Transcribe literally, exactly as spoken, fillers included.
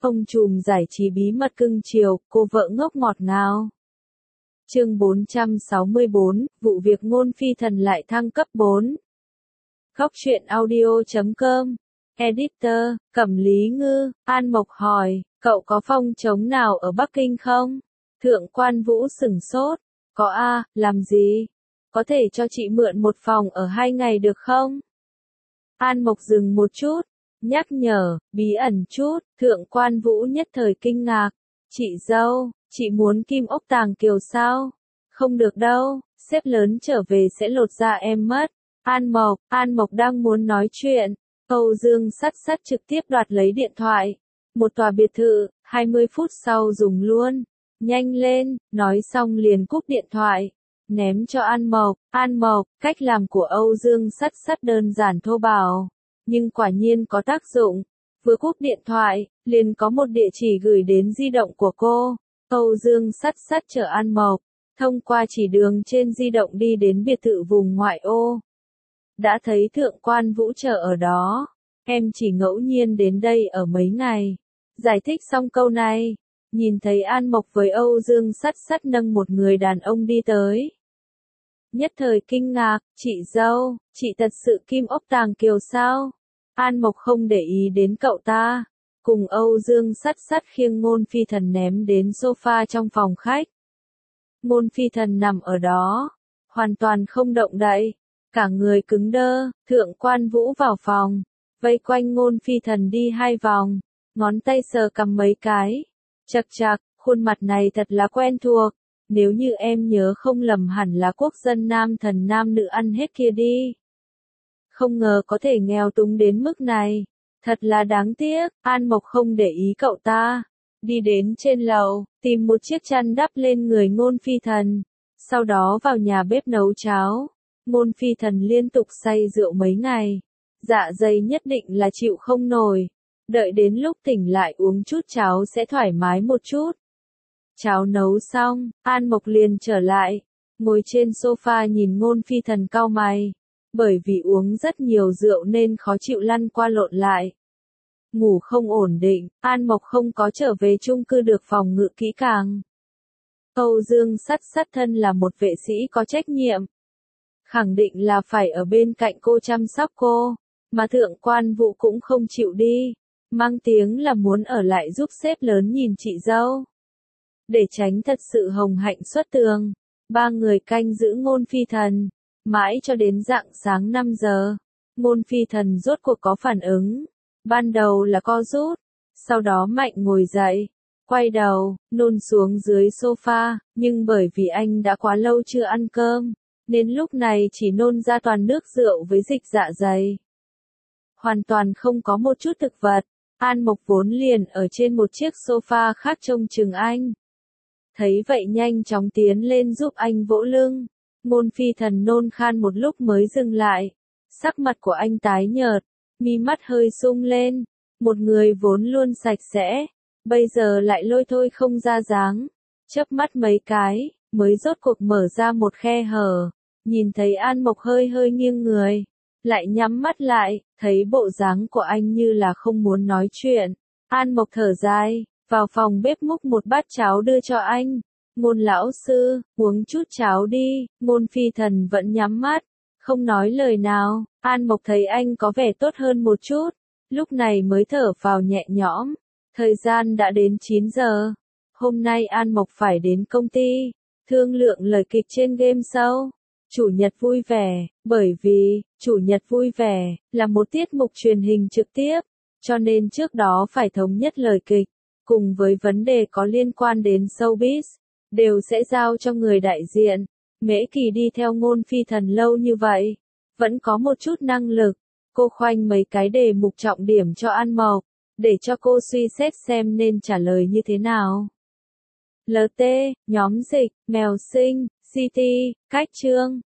Ông trùm giải trí bí mật cưng chiều, cô vợ ngốc ngọt ngào. Chương bốn trăm sáu mươi bốn, vụ việc Ngôn Phi Thần lại thăng cấp bốn. Góc truyện audio chấm com. Editor, Cẩm Lý Ngư, An Mộc hỏi, cậu có phòng trống nào ở Bắc Kinh không? Thượng Quan Vũ sửng sốt. Có a, làm gì? Có thể cho chị mượn một phòng ở hai ngày được không? An Mộc dừng một chút, nhắc nhở, bí ẩn chút. Thượng Quan Vũ nhất thời kinh ngạc. Chị dâu, chị muốn kim ốc tàng kiều sao? Không được đâu, sếp lớn trở về sẽ lột da em mất. An Mộc, An Mộc đang muốn nói chuyện. Âu Dương Sắt Sắt trực tiếp đoạt lấy điện thoại. Một tòa biệt thự, hai mươi phút sau dùng luôn. Nhanh lên, nói xong liền cúp điện thoại. Ném cho An Mộc. An Mộc, cách làm của Âu Dương Sắt Sắt đơn giản thô bạo. Nhưng quả nhiên có tác dụng. Vừa cúp điện thoại, liền có một địa chỉ gửi đến di động của cô. Âu Dương Sắt Sắt chở An Mộc. Thông qua chỉ đường trên di động đi đến biệt thự vùng ngoại ô. Đã thấy Thượng Quan Vũ chờ ở đó. Em chỉ ngẫu nhiên đến đây ở mấy ngày. Giải thích xong câu này. Nhìn thấy An Mộc với Âu Dương Sắt Sắt nâng một người đàn ông đi tới. Nhất thời kinh ngạc, chị dâu, chị thật sự kim ốc tàng kiều sao? An Mộc không để ý đến cậu ta. Cùng Âu Dương Sắt Sắt khiêng Ngôn Phi Thần ném đến sofa trong phòng khách. Ngôn Phi Thần nằm ở đó. Hoàn toàn không động đậy. Cả người cứng đơ. Thượng Quan Vũ vào phòng. Vây quanh Ngôn Phi Thần đi hai vòng. Ngón tay sờ cầm mấy cái. Chật chật, khuôn mặt này thật là quen thuộc. Nếu như em nhớ không lầm hẳn là quốc dân nam thần nam nữ ăn hết kia đi. Không ngờ có thể nghèo túng đến mức này. Thật là đáng tiếc. An Mộc không để ý cậu ta. Đi đến trên lầu, tìm một chiếc chăn đắp lên người Ngôn Phi Thần. Sau đó vào nhà bếp nấu cháo. Ngôn Phi Thần liên tục say rượu mấy ngày. Dạ dày nhất định là chịu không nổi. Đợi đến lúc tỉnh lại uống chút cháo sẽ thoải mái một chút. Cháo nấu xong, An Mộc liền trở lại. Ngồi trên sofa nhìn Ngôn Phi Thần cau mày. Bởi vì uống rất nhiều rượu nên khó chịu lăn qua lộn lại. Ngủ không ổn định, An Mộc không có trở về chung cư được phòng ngự kỹ càng. Âu Dương Sắt Sắt thân là một vệ sĩ có trách nhiệm. Khẳng định là phải ở bên cạnh cô chăm sóc cô. Mà Thượng Quan Vũ cũng không chịu đi. Mang tiếng là muốn ở lại giúp sếp lớn nhìn chị dâu. Để tránh thật sự hồng hạnh xuất tường. Ba người canh giữ Ngôn Phi Thần. Mãi cho đến rạng sáng năm giờ. Ngôn Phi Thần rốt cuộc có phản ứng. Ban đầu là co rút. Sau đó mạnh ngồi dậy. Quay đầu, nôn xuống dưới sofa. Nhưng bởi vì anh đã quá lâu chưa ăn cơm. Nên lúc này chỉ nôn ra toàn nước rượu với dịch dạ dày. Hoàn toàn không có một chút thực vật. An Mộc vốn liền ở trên một chiếc sofa khác trông chừng anh. Thấy vậy nhanh chóng tiến lên giúp anh vỗ lưng. Ngôn Phi Thần nôn khan một lúc mới dừng lại. Sắc mặt của anh tái nhợt. Mi mắt hơi sung lên. Một người vốn luôn sạch sẽ. Bây giờ lại lôi thôi không ra dáng. Chớp mắt mấy cái, mới rốt cuộc mở ra một khe hở. Nhìn thấy An Mộc hơi hơi nghiêng người. Lại nhắm mắt lại, thấy bộ dáng của anh như là không muốn nói chuyện. An Mộc thở dài, vào phòng bếp múc một bát cháo đưa cho anh. Ngôn lão sư, uống chút cháo đi. Ngôn Phi Thần vẫn nhắm mắt, không nói lời nào. An Mộc thấy anh có vẻ tốt hơn một chút. Lúc này mới thở phào nhẹ nhõm. Thời gian đã đến chín giờ. Hôm nay An Mộc phải đến công ty. Thương lượng lời kịch trên game show. Chủ nhật vui vẻ, bởi vì, Chủ nhật vui vẻ, là một tiết mục truyền hình trực tiếp, cho nên trước đó phải thống nhất lời kịch, cùng với vấn đề có liên quan đến showbiz, đều sẽ giao cho người đại diện. Mễ Kỳ đi theo Ngôn Phi Thần lâu như vậy, vẫn có một chút năng lực, cô khoanh mấy cái đề mục trọng điểm cho An Mộc, để cho cô suy xét xem nên trả lời như thế nào. lờ tê, nhóm dịch, mèo sinh, xê tê, cách chương.